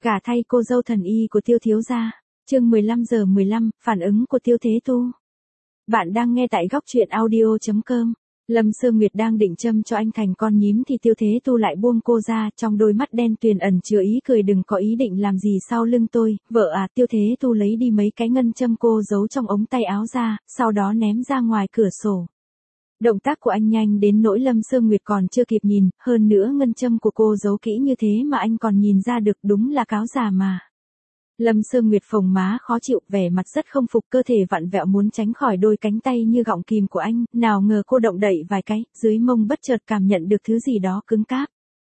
Gả thay cô dâu thần y của Tiêu thiếu gia. Chương 15:15, phản ứng của Tiêu Thế Tu. Bạn đang nghe tại góc truyện audio.com. Lâm Sương Nguyệt đang định châm cho anh thành con nhím thì Tiêu Thế Tu lại buông cô ra, trong đôi mắt đen tuyền ẩn chứa ý cười, đừng có ý định làm gì sau lưng tôi, vợ à. Tiêu Thế Tu lấy đi mấy cái ngân châm cô giấu trong ống tay áo ra, sau đó ném ra ngoài cửa sổ. Động tác của anh nhanh đến nỗi Lâm Sương Nguyệt còn chưa kịp nhìn, hơn nữa ngân châm của cô giấu kỹ như thế mà anh còn nhìn ra được, đúng là cáo già mà. Lâm Sương Nguyệt phồng má khó chịu, vẻ mặt rất không phục, cơ thể vặn vẹo muốn tránh khỏi đôi cánh tay như gọng kìm của anh, nào ngờ cô động đậy vài cái, dưới mông bất chợt cảm nhận được thứ gì đó cứng cáp.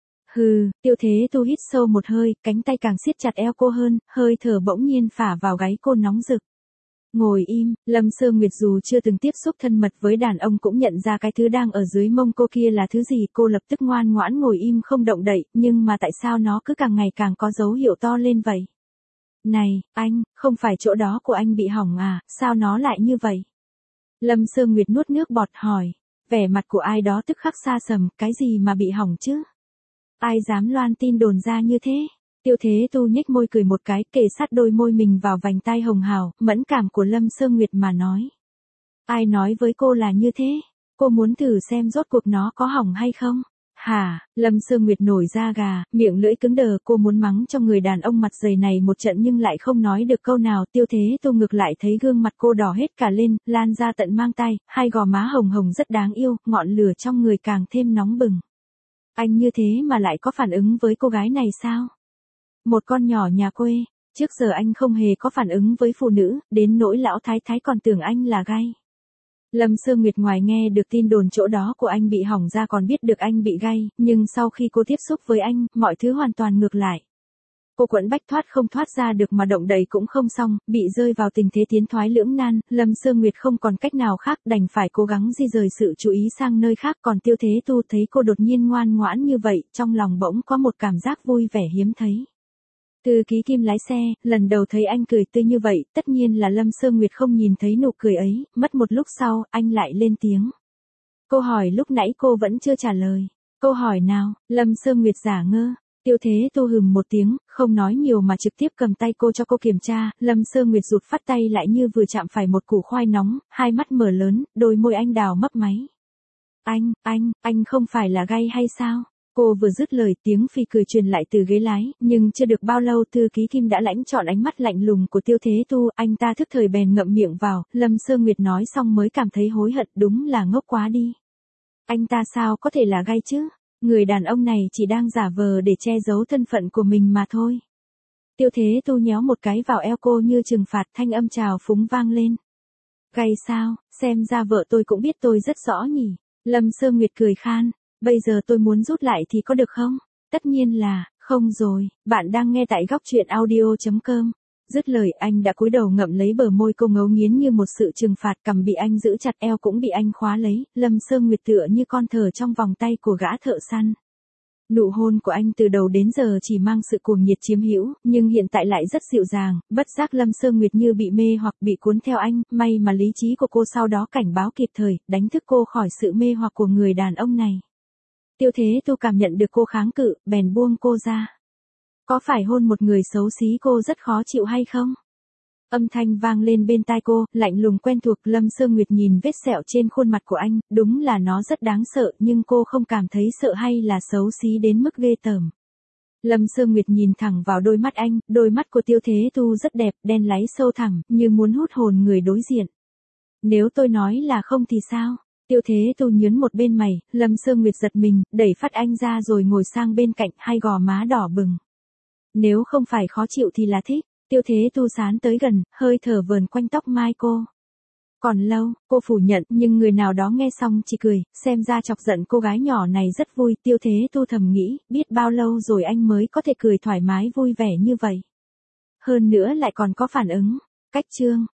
Hừ, Tiêu Thế Tu hít sâu một hơi, cánh tay càng siết chặt eo cô hơn, hơi thở bỗng nhiên phả vào gáy cô nóng rực. Ngồi im, Lâm Sương Nguyệt dù chưa từng tiếp xúc thân mật với đàn ông cũng nhận ra cái thứ đang ở dưới mông cô kia là thứ gì, cô lập tức ngoan ngoãn ngồi im không động đậy, nhưng mà tại sao nó cứ càng ngày càng có dấu hiệu to lên vậy? Này, anh, không phải chỗ đó của anh bị hỏng à, sao nó lại như vậy? Lâm Sương Nguyệt nuốt nước bọt hỏi, vẻ mặt của ai đó tức khắc xa sầm, cái gì mà bị hỏng chứ? Ai dám loan tin đồn ra như thế? Tiêu Thế Tu nhếch môi cười một cái, kề sát đôi môi mình vào vành tai hồng hào, mẫn cảm của Lâm Sương Nguyệt mà nói. Ai nói với cô là như thế? Cô muốn thử xem rốt cuộc nó có hỏng hay không? Hả? Lâm Sương Nguyệt nổi da gà, miệng lưỡi cứng đờ, cô muốn mắng cho người đàn ông mặt dày này một trận nhưng lại không nói được câu nào. Tiêu Thế Tu ngược lại thấy gương mặt cô đỏ hết cả lên, lan ra tận mang tay, hai gò má hồng hồng rất đáng yêu, ngọn lửa trong người càng thêm nóng bừng. Anh như thế mà lại có phản ứng với cô gái này sao? Một con nhỏ nhà quê, trước giờ anh không hề có phản ứng với phụ nữ, đến nỗi lão thái thái còn tưởng anh là gay. Lâm Sương Nguyệt ngoài nghe được tin đồn chỗ đó của anh bị hỏng ra còn biết được anh bị gay, nhưng sau khi cô tiếp xúc với anh, mọi thứ hoàn toàn ngược lại. Cô quẫn bách thoát không thoát ra được mà động đậy cũng không xong, bị rơi vào tình thế tiến thoái lưỡng nan, Lâm Sương Nguyệt không còn cách nào khác đành phải cố gắng di rời sự chú ý sang nơi khác. Còn Tiêu Thế Tu thấy cô đột nhiên ngoan ngoãn như vậy, trong lòng bỗng có một cảm giác vui vẻ hiếm thấy. Thư ký Kim lái xe, lần đầu thấy anh cười tươi như vậy, tất nhiên là Lâm Sương Nguyệt không nhìn thấy nụ cười ấy, mất một lúc sau, anh lại lên tiếng. Câu hỏi lúc nãy cô vẫn chưa trả lời. Câu hỏi nào? Lâm Sương Nguyệt giả ngơ. Tiêu Thế Tu hừm một tiếng, không nói nhiều mà trực tiếp cầm tay cô cho cô kiểm tra. Lâm Sương Nguyệt rụt phát tay lại như vừa chạm phải một củ khoai nóng, hai mắt mở lớn, đôi môi anh đào mấp máy. Anh không phải là gay hay sao? Cô vừa dứt lời tiếng phì cười truyền lại từ ghế lái, nhưng chưa được bao lâu thư ký Kim đã lãnh trọn ánh mắt lạnh lùng của Tiêu Thế Tu, anh ta thức thời bèn ngậm miệng vào. Lâm Sương Nguyệt nói xong mới cảm thấy hối hận, đúng là ngốc quá đi. Anh ta sao có thể là gay chứ? Người đàn ông này chỉ đang giả vờ để che giấu thân phận của mình mà thôi. Tiêu Thế Tu nhéo một cái vào eo cô như trừng phạt, thanh âm trào phúng vang lên. Gay sao, xem ra vợ tôi cũng biết tôi rất rõ nhỉ. Lâm Sương Nguyệt cười khan. Bây giờ tôi muốn rút lại thì có được không? Tất nhiên là, không rồi. Bạn đang nghe tại góc truyện audio.com. Dứt lời anh đã cúi đầu ngậm lấy bờ môi cô, ngấu nghiến như một sự trừng phạt, cằm bị anh giữ chặt, eo cũng bị anh khóa lấy. Lâm Sương Nguyệt tựa như con thờ trong vòng tay của gã thợ săn. Nụ hôn của anh từ đầu đến giờ chỉ mang sự cuồng nhiệt chiếm hữu, nhưng hiện tại lại rất dịu dàng. Bất giác Lâm Sương Nguyệt như bị mê hoặc bị cuốn theo anh, may mà lý trí của cô sau đó cảnh báo kịp thời, đánh thức cô khỏi sự mê hoặc của người đàn ông này. Tiêu Thế Tu cảm nhận được cô kháng cự, bèn buông cô ra. Có phải hôn một người xấu xí cô rất khó chịu hay không? Âm thanh vang lên bên tai cô, lạnh lùng quen thuộc. Lâm Sương Nguyệt nhìn vết sẹo trên khuôn mặt của anh, đúng là nó rất đáng sợ, nhưng cô không cảm thấy sợ hay là xấu xí đến mức ghê tởm. Lâm Sương Nguyệt nhìn thẳng vào đôi mắt anh, đôi mắt của Tiêu Thế Tu rất đẹp, đen láy sâu thẳm, như muốn hút hồn người đối diện. Nếu tôi nói là không thì sao? Tiêu Thế Tu nhướng một bên mày, Lâm Sương Nguyệt giật mình, đẩy phát anh ra rồi ngồi sang bên cạnh, hai gò má đỏ bừng. Nếu không phải khó chịu thì là thích. Tiêu Thế Tu sán tới gần, hơi thở vờn quanh tóc mai cô. Còn lâu, cô phủ nhận, nhưng người nào đó nghe xong chỉ cười, xem ra chọc giận cô gái nhỏ này rất vui. Tiêu Thế Tu thầm nghĩ, biết bao lâu rồi anh mới có thể cười thoải mái vui vẻ như vậy. Hơn nữa lại còn có phản ứng. Cách chương.